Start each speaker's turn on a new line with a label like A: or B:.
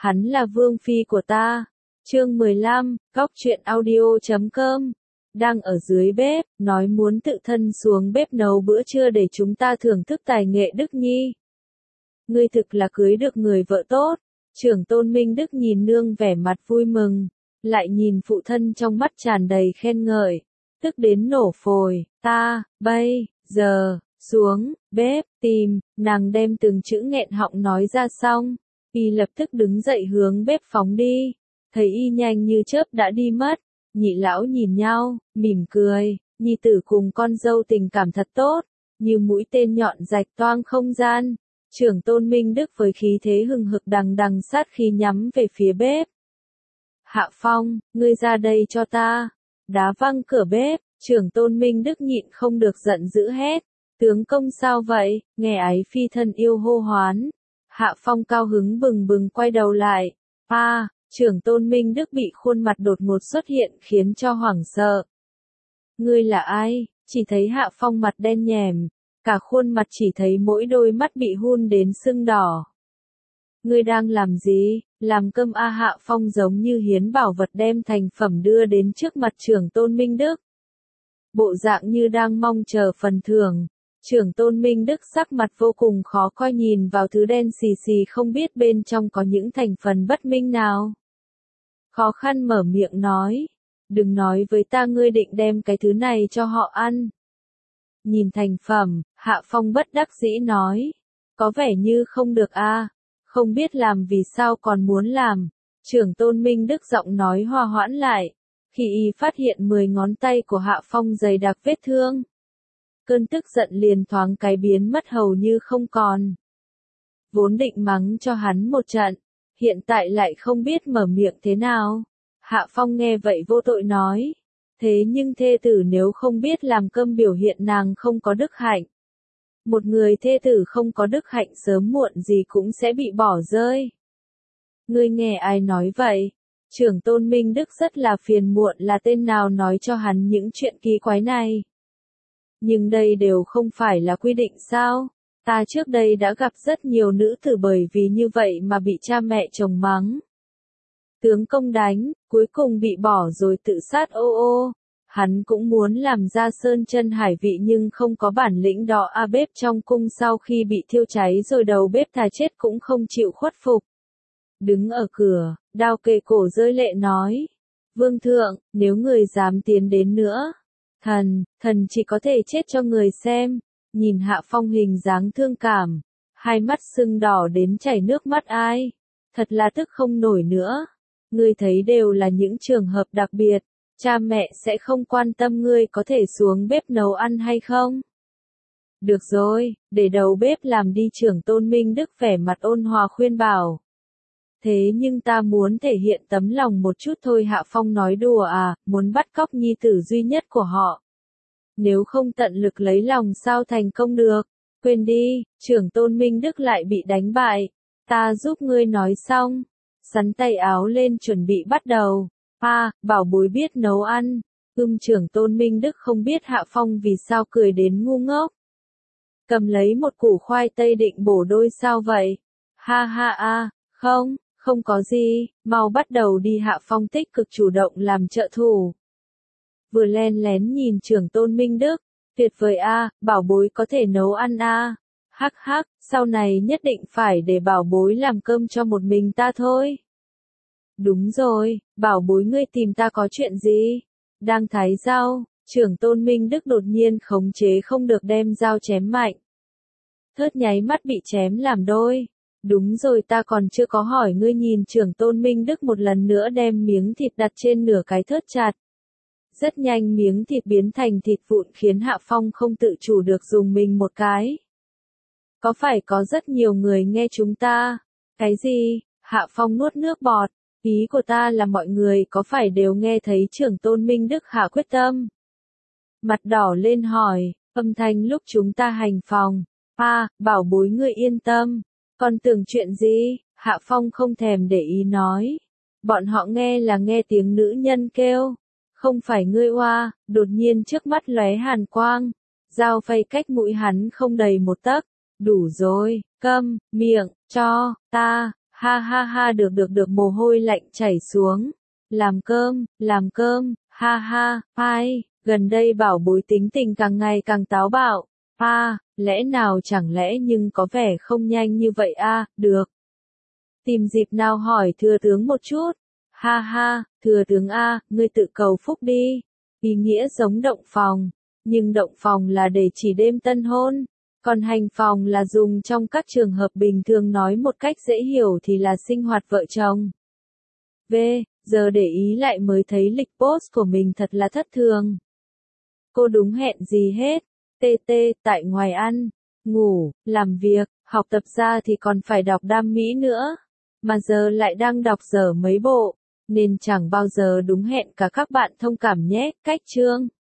A: hắn là vương phi của ta. Chương 15, góc truyện audio.com. Đang ở dưới bếp, nói muốn tự thân xuống bếp nấu bữa trưa để chúng ta thưởng thức tài nghệ Đức Nhi. Ngươi thực là cưới được người vợ tốt. Trưởng tôn Minh Đức nhìn nương vẻ mặt vui mừng, lại nhìn phụ thân trong mắt tràn đầy khen ngợi, tức đến nổ phổi. Ta, bây giờ, xuống bếp, tìm, nàng đem từng chữ nghẹn họng nói ra xong, y lập tức đứng dậy hướng bếp phóng đi, thấy y nhanh như chớp đã đi mất, nhị lão nhìn nhau, mỉm cười, nhi tử cùng con dâu tình cảm thật tốt, như mũi tên nhọn rạch toang không gian. Trưởng tôn Minh Đức với khí thế hừng hực đằng đằng sát khí nhắm về phía bếp. Hạ Phong, ngươi ra đây cho ta. Đá văng cửa bếp, trưởng tôn Minh Đức nhịn không được giận dữ hét. Tướng công sao vậy, nghe ái phi thân yêu hô hoán. Hạ Phong cao hứng bừng bừng quay đầu lại. Trưởng tôn Minh Đức bị khuôn mặt đột ngột xuất hiện khiến cho hoảng sợ. Ngươi là ai? Chỉ thấy Hạ Phong mặt đen nhèm. Cả khuôn mặt chỉ thấy mỗi đôi mắt bị hun đến sưng đỏ. Ngươi đang làm gì? Làm cơm Hạ Phong giống như hiến bảo vật đem thành phẩm đưa đến trước mặt trưởng tôn Minh Đức. Bộ dạng như đang mong chờ phần thưởng. Trưởng tôn Minh Đức sắc mặt vô cùng khó coi nhìn vào thứ đen xì xì không biết bên trong có những thành phần bất minh nào. Khó khăn mở miệng nói. Đừng nói với ta ngươi định đem cái thứ này cho họ ăn. Nhìn thành phẩm, Hạ Phong bất đắc dĩ nói. Có vẻ như không được không biết làm vì sao còn muốn làm. Trưởng tôn Minh Đức giọng nói hòa hoãn lại. Khi y phát hiện 10 ngón tay của Hạ Phong dày đặc vết thương. Cơn tức giận liền thoáng cái biến mất hầu như không còn. Vốn định mắng cho hắn một trận, hiện tại lại không biết mở miệng thế nào. Hạ Phong nghe vậy vô tội nói. Thế nhưng thê tử nếu không biết làm cơm biểu hiện nàng không có đức hạnh. Một người thê tử không có đức hạnh sớm muộn gì cũng sẽ bị bỏ rơi. Ngươi nghe ai nói vậy? Trưởng tôn Minh Đức rất là phiền muộn là tên nào nói cho hắn những chuyện kỳ quái này. Nhưng đây đều không phải là quy định sao? Ta trước đây đã gặp rất nhiều nữ tử bởi vì như vậy mà bị cha mẹ chồng mắng. Tướng công đánh, cuối cùng bị bỏ rồi tự sát Hắn cũng muốn làm ra sơn chân hải vị nhưng không có bản lĩnh đó bếp trong cung sau khi bị thiêu cháy rồi đầu bếp thà chết cũng không chịu khuất phục. Đứng ở cửa, đao kề cổ rơi lệ nói. Vương thượng, nếu người dám tiến đến nữa. Thần chỉ có thể chết cho người xem. Nhìn Hạ Phong hình dáng thương cảm. Hai mắt sưng đỏ đến chảy nước mắt ai. Thật là tức không nổi nữa. Ngươi thấy đều là những trường hợp đặc biệt, cha mẹ sẽ không quan tâm ngươi có thể xuống bếp nấu ăn hay không. Được rồi, để đầu bếp làm đi. Trưởng tôn Minh Đức vẻ mặt ôn hòa khuyên bảo. Thế nhưng ta muốn thể hiện tấm lòng một chút thôi. Hạ Phong nói đùa muốn bắt cóc nhi tử duy nhất của họ. Nếu không tận lực lấy lòng sao thành công được, quên đi, trưởng tôn Minh Đức lại bị đánh bại. Ta giúp ngươi nói xong. Sắn tay áo lên chuẩn bị bắt đầu. Bảo bối biết nấu ăn. Trưởng tôn Minh Đức không biết Hạ Phong vì sao cười đến ngu ngốc. Cầm lấy một củ khoai tây định bổ đôi sao vậy? Không có gì, mau bắt đầu đi. Hạ Phong tích cực chủ động làm trợ thủ. Vừa len lén nhìn trưởng tôn Minh Đức. Tuyệt vời bảo bối có thể nấu ăn hắc, sau này nhất định phải để bảo bối làm cơm cho một mình ta thôi. Đúng rồi, bảo bối ngươi tìm ta có chuyện gì? Đang thái rau, trưởng tôn Minh Đức đột nhiên khống chế không được đem dao chém mạnh. Thớt nháy mắt bị chém làm đôi. Đúng rồi, ta còn chưa có hỏi ngươi. Nhìn trưởng tôn Minh Đức một lần nữa đem miếng thịt đặt trên nửa cái thớt chặt. Rất nhanh miếng thịt biến thành thịt vụn khiến Hạ Phong không tự chủ được dùng mình một cái. Có phải có rất nhiều người nghe chúng ta? Cái gì? Hạ Phong nuốt nước bọt. Ý của ta là mọi người có phải đều nghe thấy trưởng tôn Minh Đức hạ quyết tâm? Mặt đỏ lên hỏi, âm thanh lúc chúng ta hành phòng. Bảo bối ngươi yên tâm. Còn tưởng chuyện gì? Hạ Phong không thèm để ý nói. Bọn họ nghe là nghe tiếng nữ nhân kêu. Không phải ngươi đột nhiên trước mắt lóe hàn quang. Dao phay cách mũi hắn không đầy một tấc. Đủ rồi, câm miệng, cho ta. Ha ha ha, được, mồ hôi lạnh chảy xuống. Làm cơm, ha ha, ai, gần đây bảo bối tính tình càng ngày càng táo bạo. Lẽ nào chẳng lẽ, nhưng có vẻ không nhanh như vậy được. Tìm dịp nào hỏi thừa tướng một chút. Ha ha, thừa tướng ngươi tự cầu phúc đi. Ý nghĩa giống động phòng, nhưng động phòng là để chỉ đêm tân hôn, còn hành phòng là dùng trong các trường hợp bình thường, nói một cách dễ hiểu thì là sinh hoạt vợ chồng. Giờ để ý lại mới thấy lịch post của mình thật là thất thường. Cô đúng hẹn gì hết. Tại ngoài ăn, ngủ, làm việc, học tập ra thì còn phải đọc đam mỹ nữa. Mà giờ lại đang đọc dở mấy bộ, nên chẳng bao giờ đúng hẹn cả các bạn thông cảm nhé. Cách chương